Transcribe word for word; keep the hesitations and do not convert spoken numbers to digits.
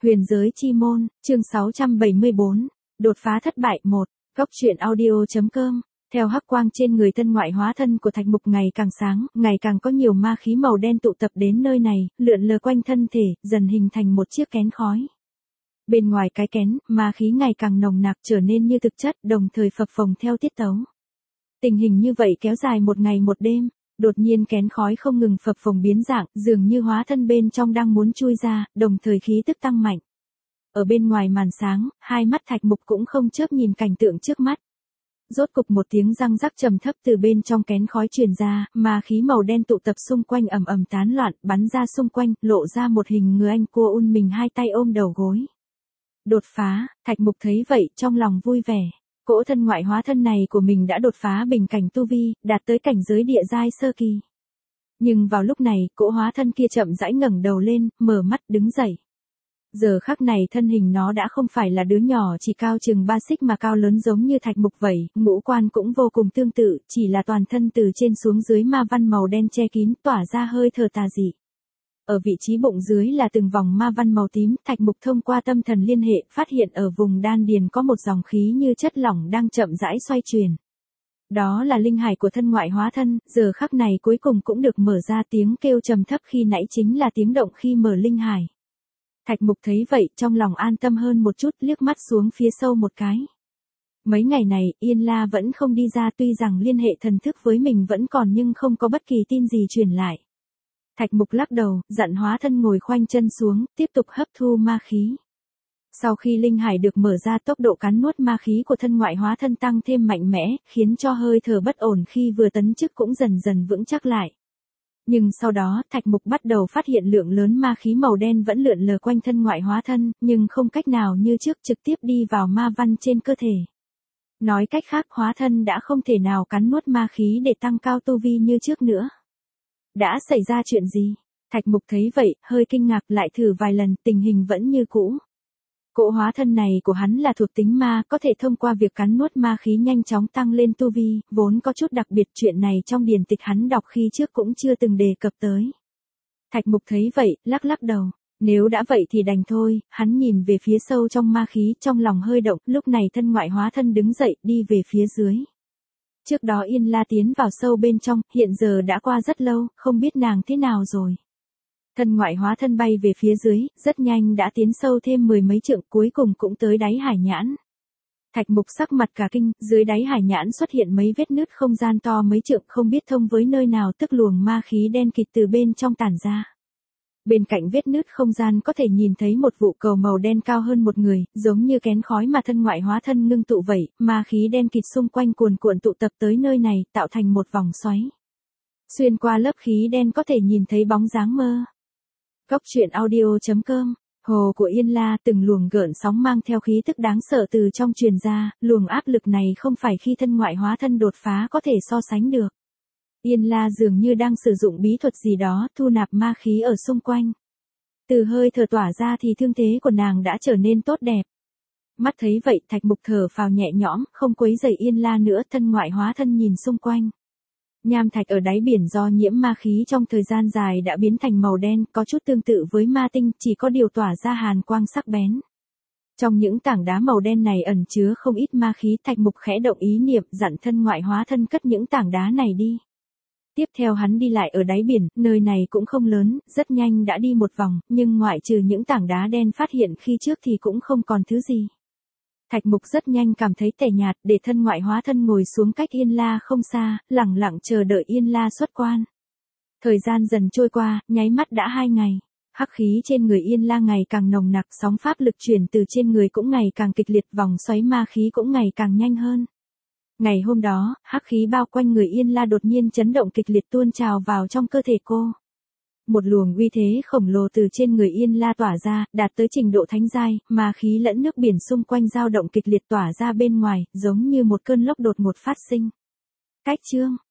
Huyền giới chi môn, chương sáu trăm bảy mươi bốn, đột phá thất bại một, góc truyện audio.com. Theo hắc quang trên người thân ngoại hóa thân của Thạch Mục ngày càng sáng, ngày càng có nhiều ma khí màu đen tụ tập đến nơi này, lượn lờ quanh thân thể, dần hình thành một chiếc kén khói. Bên ngoài cái kén, ma khí ngày càng nồng nặc trở nên như thực chất, đồng thời phập phồng theo tiết tấu. Tình hình như vậy kéo dài một ngày một đêm. Đột nhiên kén khói không ngừng phập phồng biến dạng, dường như hóa thân bên trong đang muốn chui ra, đồng thời khí tức tăng mạnh. Ở bên ngoài màn sáng, hai mắt Thạch Mục cũng không chớp nhìn cảnh tượng trước mắt. Rốt cục một tiếng răng rắc trầm thấp từ bên trong kén khói truyền ra, ma khí màu đen tụ tập xung quanh ầm ầm tán loạn, bắn ra xung quanh, lộ ra một hình người anh cua un mình hai tay ôm đầu gối. Đột phá, Thạch Mục thấy vậy, trong lòng vui vẻ. Cỗ thân ngoại hóa thân này của mình đã đột phá bình cảnh tu vi, đạt tới cảnh giới địa giai sơ kỳ. Nhưng vào lúc này, cỗ hóa thân kia chậm rãi ngẩng đầu lên, mở mắt đứng dậy. Giờ khắc này thân hình nó đã không phải là đứa nhỏ chỉ cao chừng ba xích mà cao lớn giống như Thạch Mục vậy, ngũ quan cũng vô cùng tương tự, chỉ là toàn thân từ trên xuống dưới ma văn màu đen che kín, tỏa ra hơi thở tà dị. Ở vị trí bụng dưới là từng vòng ma văn màu tím, Thạch Mục thông qua tâm thần liên hệ, phát hiện ở vùng đan điền có một dòng khí như chất lỏng đang chậm rãi xoay chuyển. Đó là linh hải của thân ngoại hóa thân, giờ khắc này cuối cùng cũng được mở ra, tiếng kêu trầm thấp khi nãy chính là tiếng động khi mở linh hải. Thạch Mục thấy vậy, trong lòng an tâm hơn một chút, liếc mắt xuống phía sâu một cái. Mấy ngày này, Yên La vẫn không đi ra, tuy rằng liên hệ thần thức với mình vẫn còn nhưng không có bất kỳ tin gì truyền lại. Thạch Mục lắc đầu, dặn hóa thân ngồi khoanh chân xuống, tiếp tục hấp thu ma khí. Sau khi linh hải được mở ra, tốc độ cắn nuốt ma khí của thân ngoại hóa thân tăng thêm mạnh mẽ, khiến cho hơi thở bất ổn khi vừa tấn chức cũng dần dần vững chắc lại. Nhưng sau đó, Thạch Mục bắt đầu phát hiện lượng lớn ma khí màu đen vẫn lượn lờ quanh thân ngoại hóa thân, nhưng không cách nào như trước trực tiếp đi vào ma văn trên cơ thể. Nói cách khác, hóa thân đã không thể nào cắn nuốt ma khí để tăng cao tu vi như trước nữa. Đã xảy ra chuyện gì? Thạch Mục thấy vậy, hơi kinh ngạc, lại thử vài lần, tình hình vẫn như cũ. Cỗ hóa thân này của hắn là thuộc tính ma, có thể thông qua việc cắn nuốt ma khí nhanh chóng tăng lên tu vi, vốn có chút đặc biệt, chuyện này trong điển tịch hắn đọc khi trước cũng chưa từng đề cập tới. Thạch Mục thấy vậy, lắc lắc đầu, nếu đã vậy thì đành thôi, hắn nhìn về phía sâu trong ma khí, trong lòng hơi động, lúc này thân ngoại hóa thân đứng dậy, đi về phía dưới. Trước đó Yên La tiến vào sâu bên trong, hiện giờ đã qua rất lâu, không biết nàng thế nào rồi. Thân ngoại hóa thân bay về phía dưới, rất nhanh đã tiến sâu thêm mười mấy trượng, cuối cùng cũng tới đáy hải nhãn. Thạch Mục sắc mặt cả kinh, dưới đáy hải nhãn xuất hiện mấy vết nứt không gian to mấy trượng, không biết thông với nơi nào, tức luồng ma khí đen kịt từ bên trong tản ra. Bên cạnh vết nứt không gian có thể nhìn thấy một vụ cầu màu đen cao hơn một người, giống như kén khói mà thân ngoại hóa thân ngưng tụ vậy, ma khí đen kịt xung quanh cuồn cuộn tụ tập tới nơi này, tạo thành một vòng xoáy. Xuyên qua lớp khí đen có thể nhìn thấy bóng dáng mơ. Góc truyện audio.com. Hồ của Yên La, từng luồng gợn sóng mang theo khí tức đáng sợ từ trong truyền ra, luồng áp lực này không phải khi thân ngoại hóa thân đột phá có thể so sánh được. Yên La dường như đang sử dụng bí thuật gì đó, thu nạp ma khí ở xung quanh. Từ hơi thở tỏa ra thì thương thế của nàng đã trở nên tốt đẹp. Mắt thấy vậy, Thạch Mục thở phào nhẹ nhõm, không quấy rầy Yên La nữa, thân ngoại hóa thân nhìn xung quanh. Nham thạch ở đáy biển do nhiễm ma khí trong thời gian dài đã biến thành màu đen, có chút tương tự với ma tinh, chỉ có điều tỏa ra hàn quang sắc bén. Trong những tảng đá màu đen này ẩn chứa không ít ma khí, Thạch Mục khẽ động ý niệm, dặn thân ngoại hóa thân cất những tảng đá này đi. Tiếp theo hắn đi lại ở đáy biển, nơi này cũng không lớn, rất nhanh đã đi một vòng, nhưng ngoại trừ những tảng đá đen phát hiện khi trước thì cũng không còn thứ gì. Thạch Mục rất nhanh cảm thấy tẻ nhạt, để thân ngoại hóa thân ngồi xuống cách Yên La không xa, lẳng lặng chờ đợi Yên La xuất quan. Thời gian dần trôi qua, nháy mắt đã hai ngày. Hắc khí trên người Yên La ngày càng nồng nặc, sóng pháp lực chuyển từ trên người cũng ngày càng kịch liệt, vòng xoáy ma khí cũng ngày càng nhanh hơn. Ngày hôm đó, hắc khí bao quanh người Yên La đột nhiên chấn động kịch liệt tuôn trào vào trong cơ thể cô. Một luồng uy thế khổng lồ từ trên người Yên La tỏa ra, đạt tới trình độ thánh giai, ma khí lẫn nước biển xung quanh dao động kịch liệt tỏa ra bên ngoài, giống như một cơn lốc đột ngột phát sinh. Cách chương,